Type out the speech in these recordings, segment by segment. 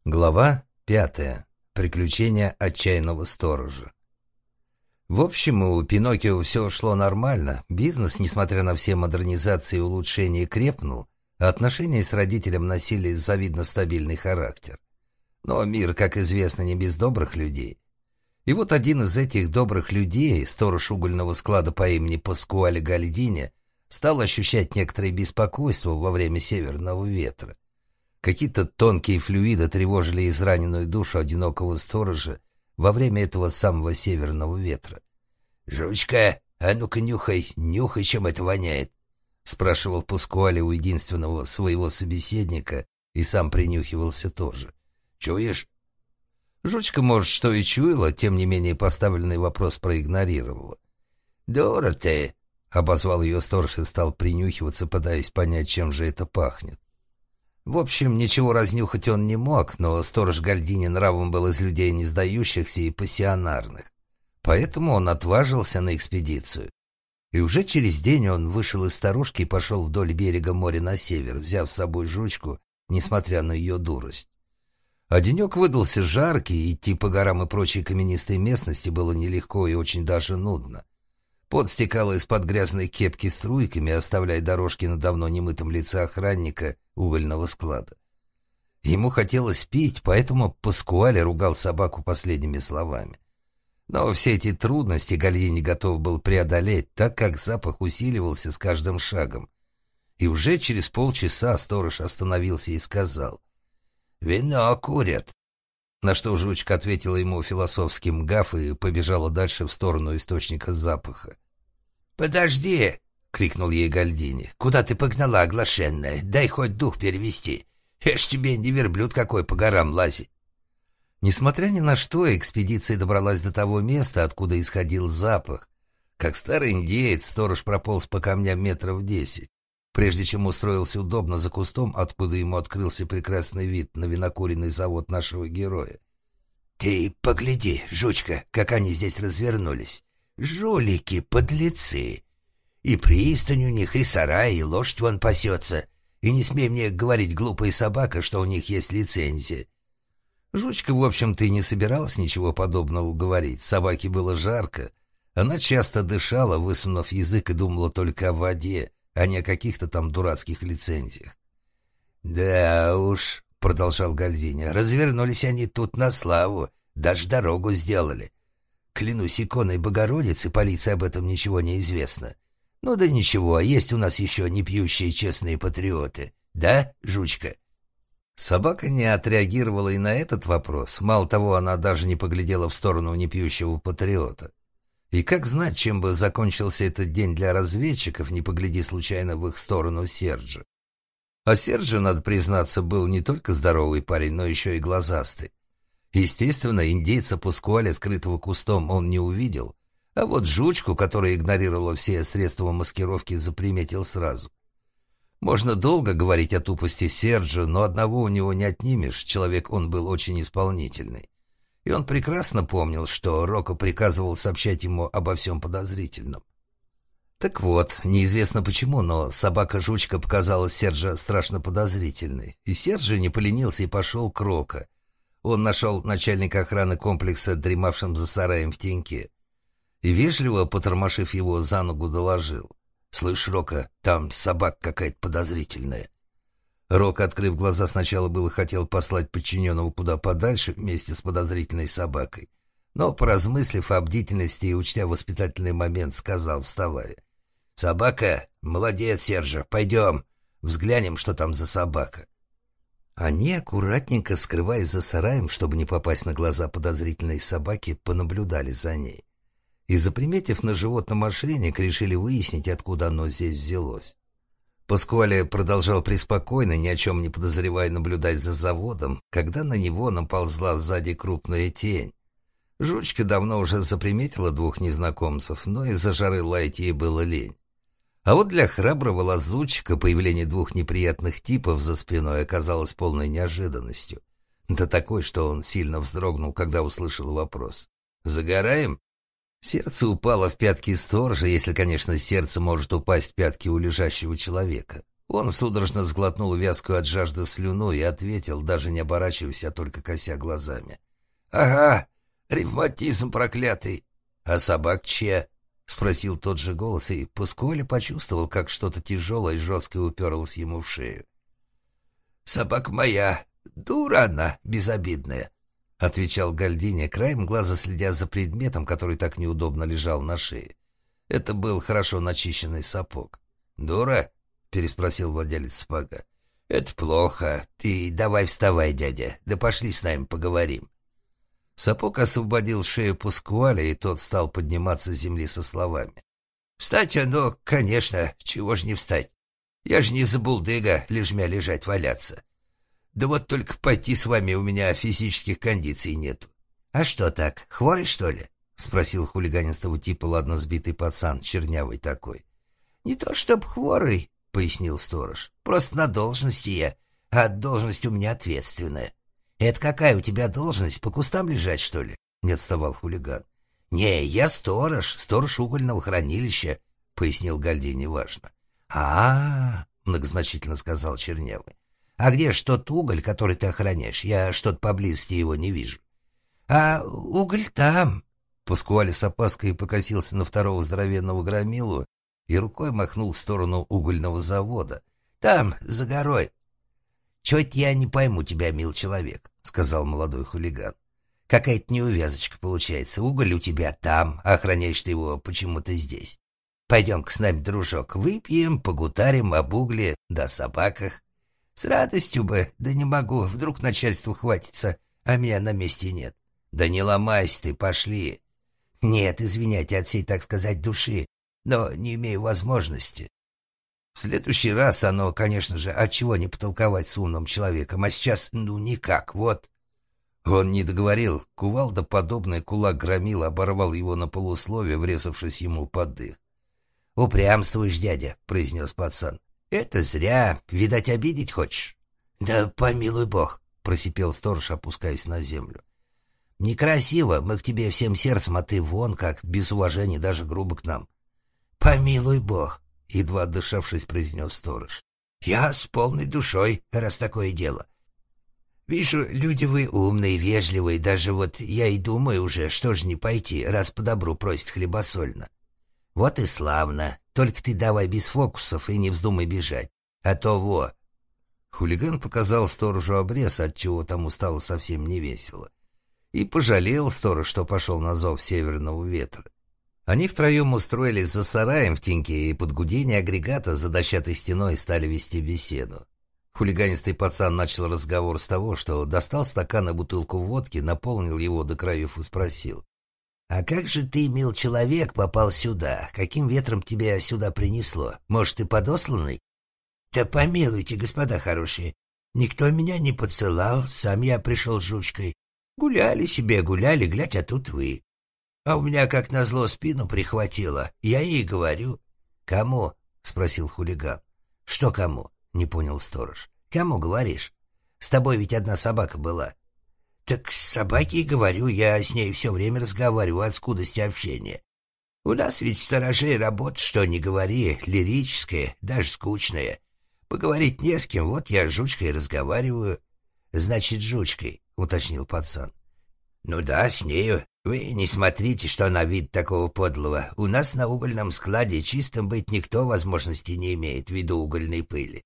Глава 5. Приключения отчаянного сторожа. В общем, у Пиноккио все шло нормально. Бизнес, несмотря на все модернизации и улучшения, крепнул, а отношения с родителем носили завидно стабильный характер. Но мир, как известно, не без добрых людей. И вот один из этих добрых людей, сторож угольного склада по имени Паскуале Гальдини, стал ощущать некоторое беспокойство во время северного ветра. Какие-то тонкие флюиды тревожили израненную душу одинокого сторожа во время этого самого северного ветра. «Жучка, а ну-ка нюхай, нюхай, чем это воняет», — спрашивал Паскуале у единственного своего собеседника и сам принюхивался тоже. «Чуешь?» Жучка, может, что и чуяла, тем не менее поставленный вопрос проигнорировала. «Дура ты!» — обозвал ее сторож и стал принюхиваться, пытаясь понять, чем же это пахнет. В общем, ничего разнюхать он не мог, но сторож Гальдини нравом был из людей не сдающихся и пассионарных. Поэтому он отважился на экспедицию. И уже через день он вышел из сторожки и пошел вдоль берега моря на север, взяв с собой жучку, несмотря на ее дурость. А денек выдался жаркий, идти по горам и прочей каменистой местности было нелегко и очень даже нудно. Пот стекал из-под грязной кепки струйками, оставляя дорожки на давно немытом лице охранника угольного склада. Ему хотелось пить, поэтому Паскуале ругал собаку последними словами. Но все эти трудности Гальдини готов был преодолеть, так как запах усиливался с каждым шагом. И уже через полчаса сторож остановился и сказал: «Вино курят». На что жучка ответила ему философским гав и побежала дальше в сторону источника запаха. «Подожди!» — крикнул ей Гальдини. «Куда ты погнала, оглашенная? Дай хоть дух перевести. Я ж тебе не верблюд какой по горам лазить». Несмотря ни на что, экспедиция добралась до того места, откуда исходил запах. Как старый индеец, сторож прополз по камням метров 10, прежде чем устроился удобно за кустом, откуда ему открылся прекрасный вид на винокуренный завод нашего героя. «Ты погляди, жучка, как они здесь развернулись. Жулики, подлецы. И пристань у них, и сарай, и лошадь вон пасется. И не смей мне говорить, глупая собака, что у них есть лицензия». Жучка, в общем-то, и не собиралась ничего подобного говорить. Собаке было жарко. Она часто дышала, высунув язык, и думала только о воде, а не о каких-то там дурацких лицензиях. «Да уж», — продолжал Гальдини, — «развернулись они тут на славу, даже дорогу сделали. Клянусь иконой Богородицы, полиции об этом ничего не известно. Ну да ничего, есть у нас еще не пьющие честные патриоты. Да, жучка?» Собака не отреагировала и на этот вопрос. Мало того, она даже не поглядела в сторону непьющего патриота. И как знать, чем бы закончился этот день для разведчиков, не погляди случайно в их сторону Серджи. А Серджи, надо признаться, был не только здоровый парень, но еще и глазастый. Естественно, индейца Паскуале, скрытого кустом, он не увидел, а вот жучку, которая игнорировала все средства маскировки, заприметил сразу. Можно долго говорить о тупости Серджи, но одного у него не отнимешь, человек он был очень исполнительный. И он прекрасно помнил, что Рокко приказывал сообщать ему обо всем подозрительном. Так вот, неизвестно почему, но собака-жучка показалась Серджи страшно подозрительной, и Серджи не поленился и пошел к Рокко. Он нашел начальника охраны комплекса, дремавшим за сараем в теньке, и, вежливо потормошив его за ногу, доложил: «Слышь, Рокко, там собака какая-то подозрительная». Рокко, открыв глаза, сначала было хотел послать подчиненного куда подальше вместе с подозрительной собакой, но, поразмыслив о бдительности и учтя воспитательный момент, сказал, вставая: «Собака, молодец, Сержа, пойдем, взглянем, что там за собака». Они, аккуратненько скрываясь за сараем, чтобы не попасть на глаза подозрительной собаки, понаблюдали за ней. И, заприметив на животном ошейник, решили выяснить, откуда оно здесь взялось. Паскуале продолжал преспокойно, ни о чем не подозревая, наблюдать за заводом, когда на него наползла сзади крупная тень. Жучка давно уже заприметила двух незнакомцев, но из-за жары лаять ей было лень. А вот для храброго лазутчика появление двух неприятных типов за спиной оказалось полной неожиданностью. Да такой, что он сильно вздрогнул, когда услышал вопрос. «Загораем?» Сердце упало в пятки сторожа, если, конечно, сердце может упасть в пятки у лежащего человека. Он судорожно сглотнул вязкую от жажды слюну и ответил, даже не оборачиваясь, а только кося глазами. «Ага, ревматизм проклятый. А собак чья?» — спросил тот же голос, и Паскуале почувствовал, как что-то тяжелое и жесткое уперлось ему в шею. «Собака моя. Дура она, безобидная», — отвечал Гальдини, краем глаза следя за предметом, который так неудобно лежал на шее. Это был хорошо начищенный сапог. «Дура?» — переспросил владелец сапога. «Это плохо. Ты давай вставай, дядя, да пошли с нами поговорим». Сапог освободил шею Паскуале, и тот стал подниматься с земли со словами. «Встать оно, конечно, чего ж не встать. Я же не забулдыга, лежмя лежать валяться. Да вот только пойти с вами у меня физических кондиций нету». «А что так, хворый, что ли?» — спросил хулиганистого типа ладно сбитый пацан, чернявый такой. «Не то чтоб хворый», — пояснил сторож. «Просто на должности я, а должность у меня ответственная». «Это какая у тебя должность? По кустам лежать, что ли?» — не отставал хулиган. «Не, я сторож угольного хранилища», — пояснил Гальдини важно. Многозначительно сказал чернявый. «А где ж тот уголь, который ты охраняешь? Я что-то поблизости его не вижу». «А уголь там». Паскуале с опаской покосился на второго здоровенного громилу и рукой махнул в сторону угольного завода. «Там, за горой». «Чё-то я не пойму тебя, мил человек», — сказал молодой хулиган. «Какая-то неувязочка получается. Уголь у тебя там, а охраняешь ты его почему-то здесь. Пойдем-ка с нами, дружок, выпьем, погутарим об угле да собаках». «С радостью бы, да не могу, вдруг начальству хватится, а меня на месте нет». «Да не ломайся ты, пошли». «Нет, извиняйте от всей, так сказать, души, но не имею возможности». В следующий раз оно, конечно же, отчего не потолковать с умным человеком, а сейчас, никак, вот. Он не договорил, кувалдоподобный кулак громил, оборвал его на полусловие, врезавшись ему под дых. «Упрямствуешь, дядя», — произнес пацан. «Это зря, видать, обидеть хочешь?» «Да помилуй бог», — просипел сторож, опускаясь на землю. «Некрасиво, мы к тебе всем сердцем, а ты вон как, без уважения, даже грубо к нам». «Помилуй бог», — едва отдышавшись, произнес сторож. «Я с полной душой, раз такое дело. Вижу, люди вы умные, вежливые, даже вот я и думаю уже, что же не пойти, раз по добру просит хлебосольно». «Вот и славно, только ты давай без фокусов и не вздумай бежать, а то во». Хулиган показал сторожу обрез, отчего тому стало совсем невесело. И пожалел сторож, что пошел на зов северного ветра. Они втроем устроились за сараем в теньке и под гудение агрегата за дощатой стеной стали вести беседу. Хулиганистый пацан начал разговор с того, что достал стакан и бутылку водки, наполнил его до краев и спросил. «А как же ты, мил человек, попал сюда? Каким ветром тебя сюда принесло? Может, ты подосланный?» «Да помилуйте, господа хорошие, никто меня не подсылал, сам я пришел с жучкой. Гуляли себе, гуляли, глядь, а тут вы. А у меня, как назло, спину прихватило. Я ей говорю». «Кому?» — спросил хулиган. «Что кому?» — не понял сторож. «Кому говоришь? С тобой ведь одна собака была». «Так с собакой и говорю, я с ней все время разговариваю от скудости общения. У нас ведь сторожей работа, что ни говори, лирическая, даже скучная. Поговорить не с кем, вот я с жучкой разговариваю». «Значит, жучкой», — уточнил пацан. «Ну да, с нею. Вы не смотрите, что она вид такого подлого. У нас на угольном складе чистым быть никто возможности не имеет ввиду угольной пыли.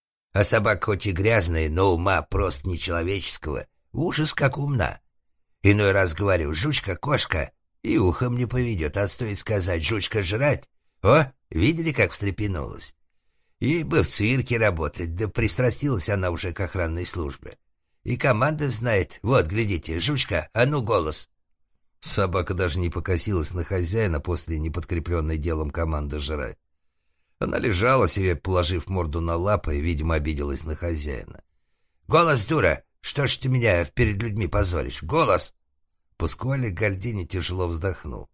А собака хоть и грязная, но ума просто нечеловеческого. Ужас как умна. Иной раз говорю, жучка, кошка, и ухом не поведет, а стоит сказать, жучка жрать. О, видели, как встрепенулась? Ей бы в цирке работать, да пристрастилась она уже к охранной службе. И команда знает. Вот, глядите, жучка, а ну голос». Собака даже не покосилась на хозяина после неподкрепленной делом команды жрать. Она лежала себе, положив морду на лапы, и, видимо, обиделась на хозяина. «Голос, дура! Что ж ты меня перед людьми позоришь? Голос!» Паскуале Гальдини тяжело вздохнул.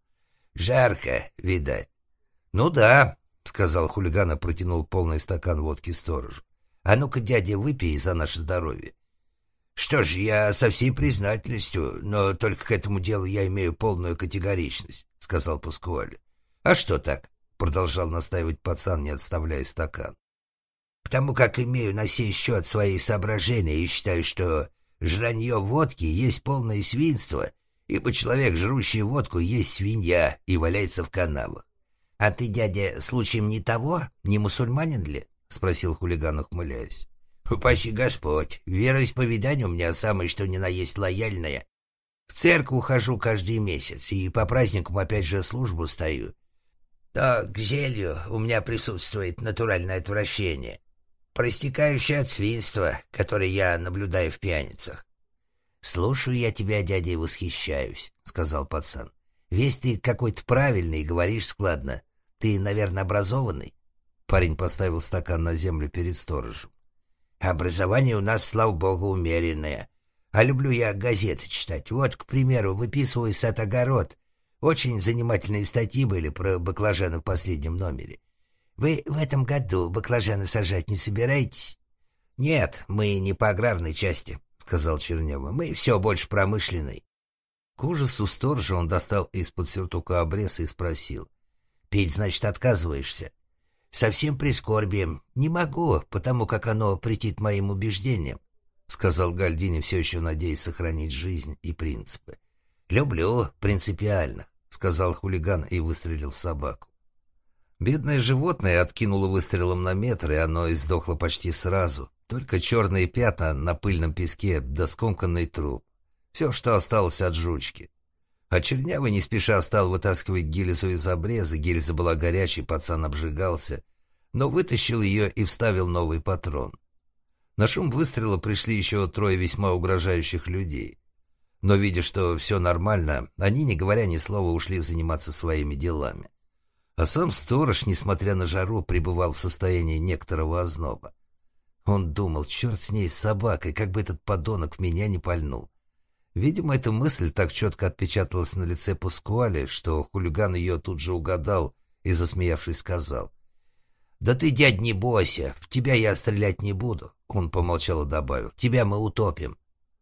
«Жарко, видать». «Ну да», — сказал хулиган и протянул полный стакан водки сторожу. «А ну-ка, дядя, выпей за наше здоровье». «Что ж, я со всей признательностью, но только к этому делу я имею полную категоричность», — сказал Паскуале. «А что так?» — продолжал настаивать пацан, не отставляя стакан. потому как имею на сей счет свои соображения и считаю, что жранье водки есть полное свинство, ибо человек, жрущий водку, есть свинья и валяется в канавах. — А ты, дядя, случаем не того, не мусульманин ли? — спросил хулиган, ухмыляясь. — Упаси Господь, вероисповедание у меня самое что ни на есть лояльное. В церковь хожу каждый месяц и по праздникам опять же службу стою. То к зелью у меня присутствует натуральное отвращение, проистекающее от свинства, которое я наблюдаю в пьяницах. — Слушаю я тебя, дядя, и восхищаюсь, — сказал пацан. — Весь ты какой-то правильный, говоришь складно. Ты, наверное, образованный? Парень поставил стакан на землю перед сторожем. — Образование у нас, слава богу, умеренное. А люблю я газеты читать. Вот, к примеру, выписываю сад-огород. Очень занимательные статьи были про баклажаны в последнем номере. Вы в этом году баклажаны сажать не собираетесь? — Нет, мы не по аграрной части, — сказал Чернева. — Мы все больше промышленной. К ужасу сторожа он достал из-под сюртука обрез и спросил. — Пить, значит, отказываешься? — Совсем прискорбием. Не могу, потому как оно претит моим убеждениям, — сказал Гальдини, все еще надеясь сохранить жизнь и принципы. — Люблю принципиальных, — сказал хулиган и выстрелил в собаку. Бедное животное откинуло выстрелом на метр, и оно издохло почти сразу. Только черные пятна на пыльном песке да скомканный труп. Все, что осталось от жучки. А Чернявый не спеша стал вытаскивать гильзу из обреза. Гильза была горячей, пацан обжигался, но вытащил ее и вставил новый патрон. На шум выстрела пришли еще трое весьма угрожающих людей. Но, видя, что все нормально, они, не говоря ни слова, ушли заниматься своими делами. А сам сторож, несмотря на жару, пребывал в состоянии некоторого озноба. Он думал, черт с ней, с собакой, как бы этот подонок в меня не пальнул. Видимо, эта мысль так четко отпечаталась на лице Паскуале, что хулиган ее тут же угадал и, засмеявшись, сказал: «Да ты, дядь, не бойся, в тебя я стрелять не буду». Он помолчал и добавил: «Тебя мы утопим».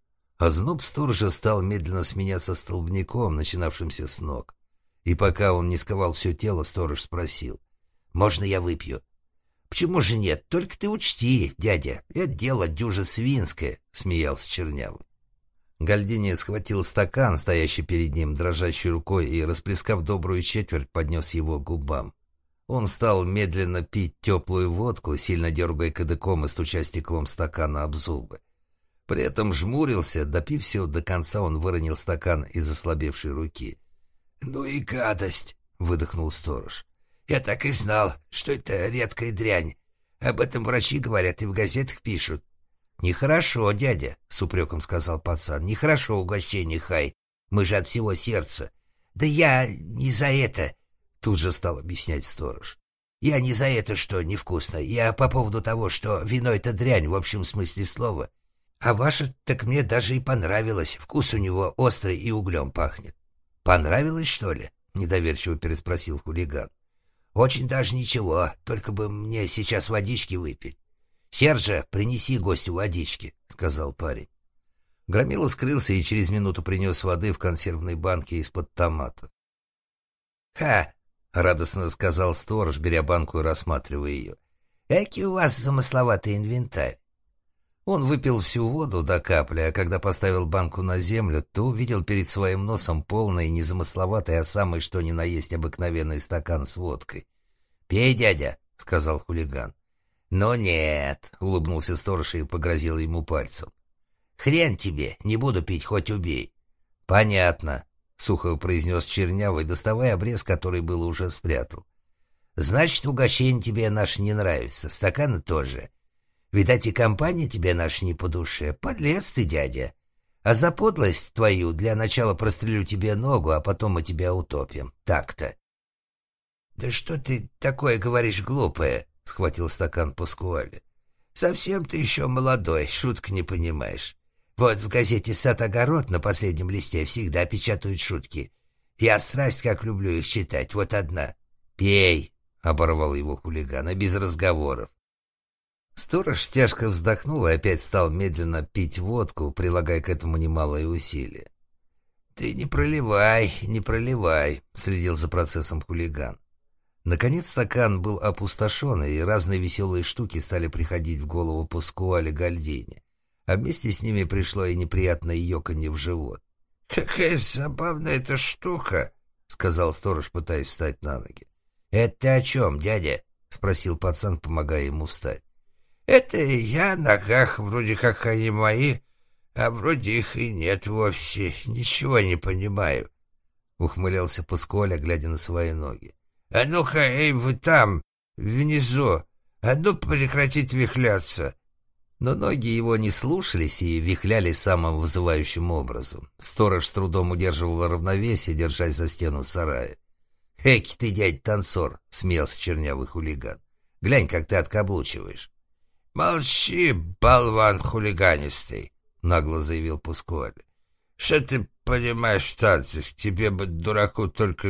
Озноб сторожа стал медленно сменяться столбняком, начинавшимся с ног. И пока он не сковал все тело, сторож спросил: «Можно я выпью?» «Почему же нет? Только ты учти, дядя, это дело дюже свинское», — смеялся Чернявый. Гальдини схватил стакан, стоящий перед ним, дрожащей рукой, и, расплескав добрую четверть, поднес его к губам. Он стал медленно пить теплую водку, сильно дергая кадыком и стуча стеклом стакана об зубы. При этом жмурился, допив все до конца, он выронил стакан из ослабевшей руки. «Ну и гадость!» — выдохнул сторож. «Я так и знал, что это редкая дрянь. Об этом врачи говорят и в газетах пишут». «Нехорошо, дядя», — с упреком сказал пацан. «Нехорошо угощение, хай. Мы же от всего сердца». «Да я не за это», — тут же стал объяснять сторож. «Я не за это, что невкусно. Я по поводу того, что вино — это дрянь в общем смысле слова. А ваше так мне даже и понравилось. Вкус у него острый и углем пахнет». «Понравилось, что ли?» — недоверчиво переспросил хулиган. «Очень даже ничего, только бы мне сейчас водички выпить». «Сержа, принеси гостю водички», — сказал парень. Громила скрылся и через минуту принес воды в консервной банке из-под томатов. «Ха!» — радостно сказал сторож, беря банку и рассматривая ее. «Эки у вас замысловатый инвентарь». Он выпил всю воду до капли, а когда поставил банку на землю, то увидел перед своим носом полный, незамысловатый, а самый что ни на есть обыкновенный стакан с водкой. «Пей, дядя», — сказал хулиган. «Ну нет», — улыбнулся сторож и погрозил ему пальцем. «Хрен тебе, не буду пить, хоть убей». «Понятно», — сухо произнес Чернявый, доставая обрез, который было уже спрятал. «Значит, угощение тебе наше не нравится, стаканы тоже. Видать, и компания тебе наша не по душе. Подлец ты, дядя. А за подлость твою для начала прострелю тебе ногу, а потом мы тебя утопим. Так-то». «Да что ты такое говоришь глупое?» — схватил стакан Паскуале. «Совсем ты еще молодой, шуток не понимаешь. Вот в газете «Сад-огород» на последнем листе всегда печатают шутки. Я страсть как люблю их читать, вот одна». «Пей», — оборвал его хулиган, — «и без разговоров». Сторож тяжко вздохнул и опять стал медленно пить водку, прилагая к этому немалое усилие. «Ты не проливай», — следил за процессом хулиган. Наконец стакан был опустошен, и разные веселые штуки стали приходить в голову Паскуале Гальдини, а вместе с ними пришло и неприятное ёканье в живот. «Какая забавная эта штука!» — сказал сторож, пытаясь встать на ноги. «Это ты о чем, дядя?» — спросил пацан, помогая ему встать. «Это я о ногах, вроде как они мои, а вроде их и нет вовсе. Ничего не понимаю», — ухмылялся Паскуале, глядя на свои ноги. «А ну-ка, эй, вы там, внизу, а ну прекратить вихляться!» Но ноги его не слушались и вихлялись самым вызывающим образом. Сторож с трудом удерживал равновесие, держась за стену сарая. «Эки ты, дядь-танцор!» — смеялся чернявый хулиган. «Глянь, как ты откаблучиваешь!» «Молчи, болван хулиганистый!» — нагло заявил Паскуале. «Что ты понимаешь в танцах? Тебе бы, дураку, только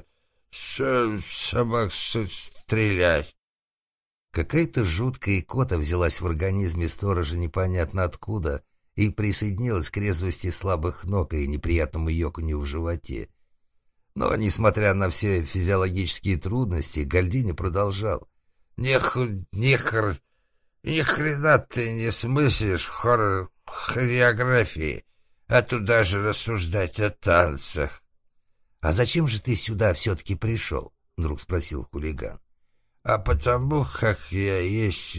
собак стрелять!» Какая-то жуткая икота взялась в организме сторожа непонятно откуда и присоединилась к резвости слабых ног и неприятному ёканью в животе. Но, несмотря на все физиологические трудности, Гальдини продолжал. Ни хрена ты не смыслишь в хореографии, а туда же рассуждать о танцах!» «А зачем же ты сюда все-таки пришел?» — вдруг спросил хулиган. «А потому, как я есть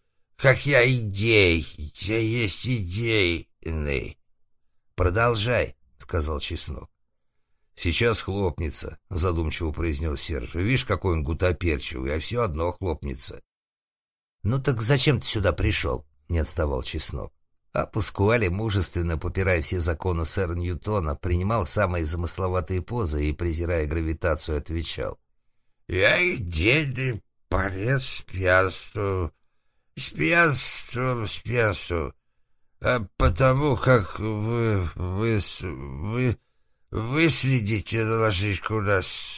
идейный». «Продолжай», — сказал Чеснок. «Сейчас хлопнется», — задумчиво произнес Серж. «Видишь, какой он гутоперчивый, а все одно хлопнется». «Ну так зачем ты сюда пришел?» — не отставал Чеснок. А Паскуале, мужественно попирая все законы сэра Ньютона, принимал самые замысловатые позы и, презирая гравитацию, отвечал. «Я идейный порез с пьянством, а потому как вы следите наложить куда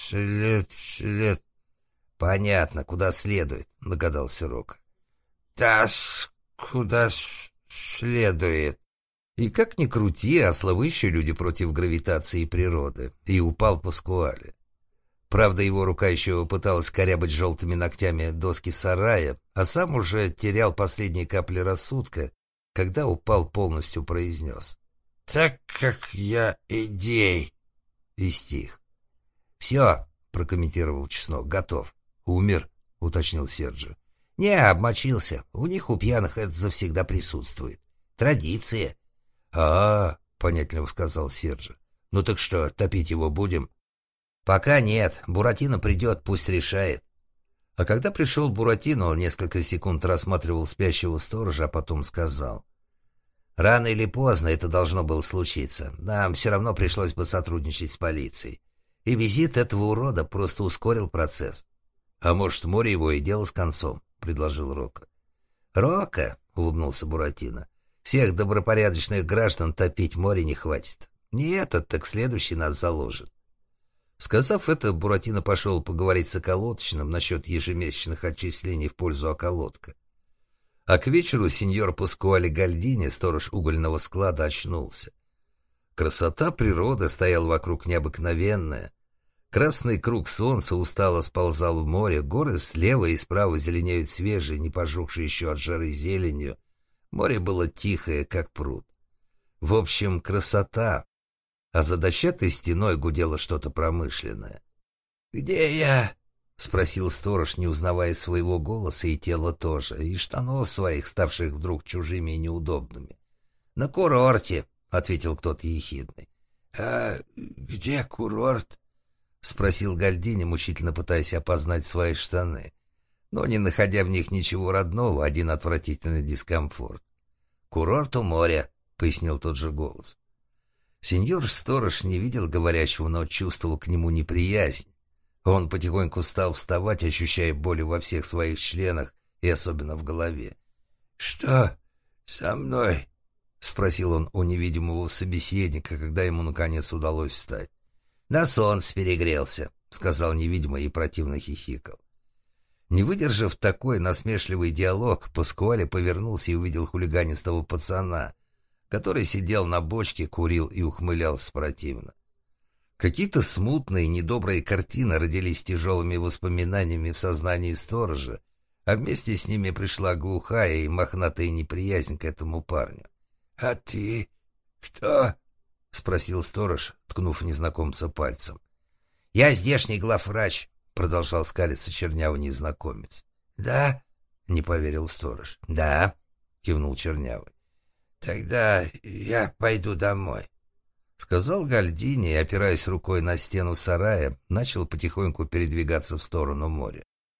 след». «Понятно, куда следует», — догадался Рока. «Да, куда следует». И как ни крути, а слабые люди против гравитации и природы. И упал Паскуале. Правда, его рука еще пыталась корябать желтыми ногтями доски сарая, а сам уже терял последние капли рассудка, когда упал, полностью произнес. «Так как я идей». И стих. «Все», — прокомментировал Чеснок, — «готов». «Умер», — уточнил Серджи. «Не, обмочился. У них, у пьяных, это завсегда присутствует. Традиция». Понятливо сказал Серджи. «Ну так что, топить его будем?» «Пока нет. Буратино придет, пусть решает». А когда пришел Буратино, он несколько секунд рассматривал спящего сторожа, а потом сказал. «Рано или поздно это должно было случиться. Нам все равно пришлось бы сотрудничать с полицией. И визит этого урода просто ускорил процесс». «А может, море его и дело с концом?» — предложил Рока. «Рока?» — улыбнулся Буратино. «Всех добропорядочных граждан топить море не хватит. Не этот, так следующий нас заложит». Сказав это, Буратино пошел поговорить с околоточным насчет ежемесячных отчислений в пользу околотка. А к вечеру сеньор Паскуале Гальдини, сторож угольного склада, очнулся. Красота природы стояла вокруг необыкновенная. Красный круг солнца устало сползал в море, горы слева и справа зеленеют свежие, не пожухшие еще от жары зеленью. Море было тихое, как пруд. В общем, красота. А за дощатой стеной гудело что-то промышленное. «Где я?» — спросил сторож, не узнавая своего голоса и тела тоже, и штанов своих, ставших вдруг чужими и неудобными. «На курорте», — ответил кто-то ехидный. «А где курорт?» — спросил Гальдини, мучительно пытаясь опознать свои штаны, но не находя в них ничего родного, один отвратительный дискомфорт. «Курорт у моря», — пояснил тот же голос. Сеньор-сторож не видел говорящего, но чувствовал к нему неприязнь. Он потихоньку стал вставать, ощущая боль во всех своих членах и особенно в голове. «Что со мной?» — спросил он у невидимого собеседника, когда ему наконец удалось встать. «На солнце перегрелся», — сказал невидимый и противно хихикал. Не выдержав такой насмешливый диалог, Паскуале повернулся и увидел хулиганистого пацана, который сидел на бочке, курил и ухмылялся противно. Какие-то смутные, недобрые картины родились тяжелыми воспоминаниями в сознании сторожа, а вместе с ними пришла глухая и мохнатая неприязнь к этому парню. «А ты кто?» — спросил сторож, ткнув незнакомца пальцем. «Я здешний главврач», — продолжал скалиться чернявый незнакомец. «Да?» — не поверил сторож. «Да», — кивнул чернявый. «Тогда я пойду домой», — сказал Гальдини и, опираясь рукой на стену сарая, начал потихоньку передвигаться в сторону моря.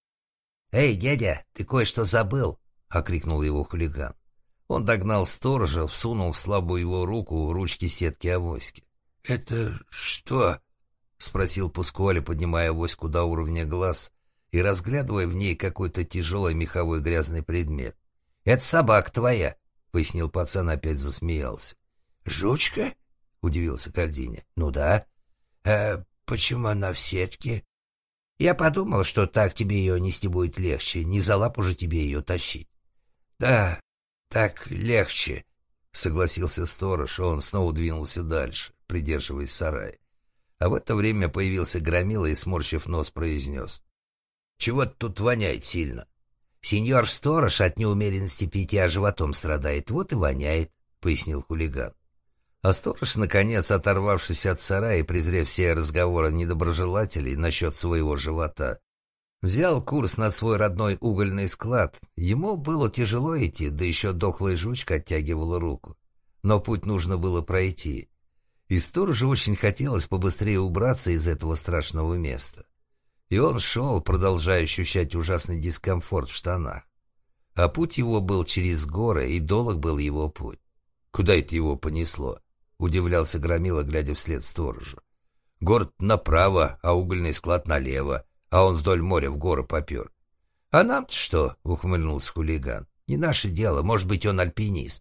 «Эй, дядя, ты кое-что забыл!» — окрикнул его хулиган. Он догнал сторожа, всунул в слабую его руку ручки сетки авоськи. «Это что?» — спросил Пускуале, поднимая авоську до уровня глаз и разглядывая в ней какой-то тяжелый меховой грязный предмет. «Это собака твоя», — пояснил пацан, опять засмеялся. «Жучка?» — удивился Гальдини. «Ну да. А почему она в сетке?» «Я подумал, что так тебе ее нести будет легче, не за лапу же тебе ее тащить». «Да, так легче», — согласился сторож, и он снова двинулся дальше, придерживаясь сарая. А в это время появился Громила и, сморщив нос, произнес: «Чего-то тут воняет сильно. Сеньор-сторож от неумеренности питья животом страдает, вот и воняет», — пояснил хулиган. А сторож, наконец, оторвавшись от сарая и презрев все разговоры недоброжелателей насчет своего живота, взял курс на свой родной угольный склад. Ему было тяжело идти, да еще дохлая жучка оттягивала руку. Но путь нужно было пройти. И сторожу очень хотелось побыстрее убраться из этого страшного места. И он шел, продолжая ощущать ужасный дискомфорт в штанах. А путь его был через горы, и долг был его путь. Куда это его понесло? — удивлялся Громила, глядя вслед сторожу. «Город направо, а угольный склад налево, а он вдоль моря в горы попер». «А нам-то что?» — ухмыльнулся хулиган. «Не наше дело, может быть, он альпинист».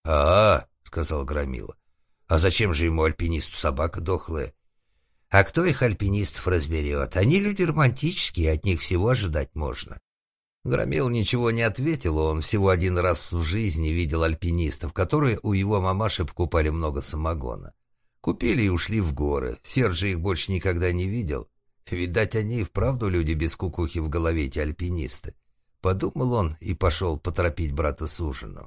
Сказал Громила. «А зачем же ему альпинисту собака дохлая?» «А кто их альпинистов разберет? Они люди романтические, от них всего ожидать можно». Громил ничего не ответил, он всего один раз в жизни видел альпинистов, которые у его мамаши покупали много самогона. Купили и ушли в горы. Сержа их больше никогда не видел. Видать, они и вправду люди без кукухи в голове, эти альпинисты. Подумал он и пошел поторопить брата с ужином.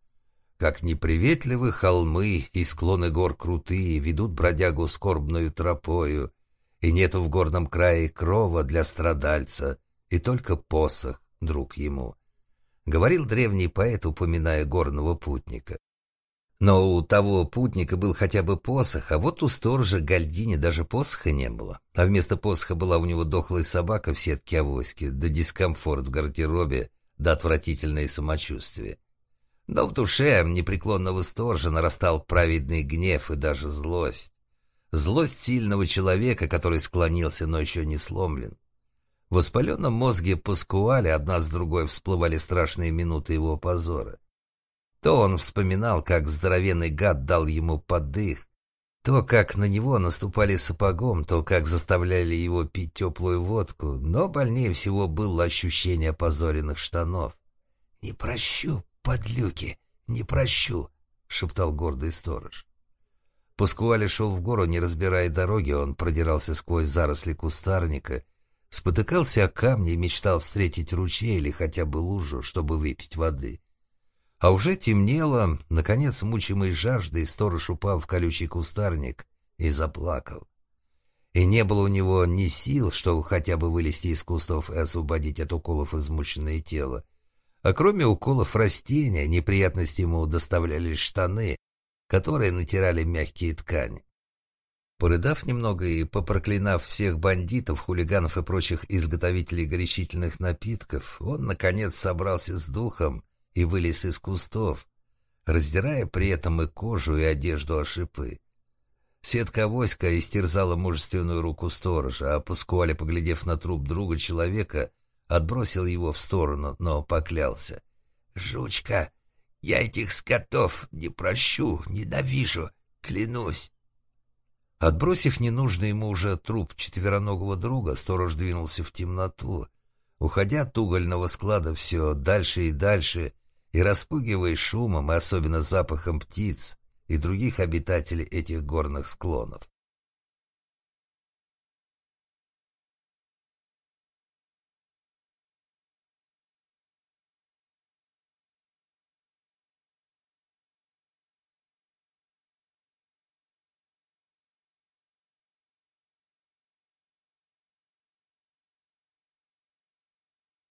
Как неприветливы холмы и склоны гор крутые ведут бродягу скорбною тропою, и нету в горном крае крова для страдальца, и только посох, друг ему, — говорил древний поэт, упоминая горного путника. Но у того путника был хотя бы посох, а вот у сторожа Гальдини даже посоха не было, а вместо посоха была у него дохлая собака в сетке авоськи, да дискомфорт в гардеробе, да отвратительное самочувствие. Но в душе непреклонного сторожа нарастал праведный гнев и даже злость. Злость сильного человека, который склонился, но еще не сломлен. В воспаленном мозге Паскуаля одна с другой всплывали страшные минуты его позора. То он вспоминал, как здоровенный гад дал ему поддых, то, как на него наступали сапогом, то, как заставляли его пить теплую водку, но больнее всего было ощущение опозоренных штанов. «Не прощу, подлюки, не прощу», — шептал гордый сторож. Паскуале шел в гору, не разбирая дороги, он продирался сквозь заросли кустарника, спотыкался о камни и мечтал встретить ручей или хотя бы лужу, чтобы выпить воды. А уже темнело, наконец, мучимый жаждой, сторож упал в колючий кустарник и заплакал. И не было у него ни сил, чтобы хотя бы вылезти из кустов и освободить от уколов измученное тело. А кроме уколов растения, неприятности ему доставляли штаны, которые натирали мягкие ткани. Порыдав немного и попроклинав всех бандитов, хулиганов и прочих изготовителей горячительных напитков, он, наконец, собрался с духом и вылез из кустов, раздирая при этом и кожу, и одежду о шипы. Сетка-авоська истерзала мужественную руку сторожа, а Паскуале, поглядев на труп друга человека, отбросил его в сторону, но поклялся. «Жучка, я этих скотов не прощу, ненавижу, клянусь». Отбросив ненужный ему уже труп четвероногого друга, сторож двинулся в темноту, уходя от угольного склада все дальше и дальше, и распугивая шумом и особенно запахом птиц и других обитателей этих горных склонов.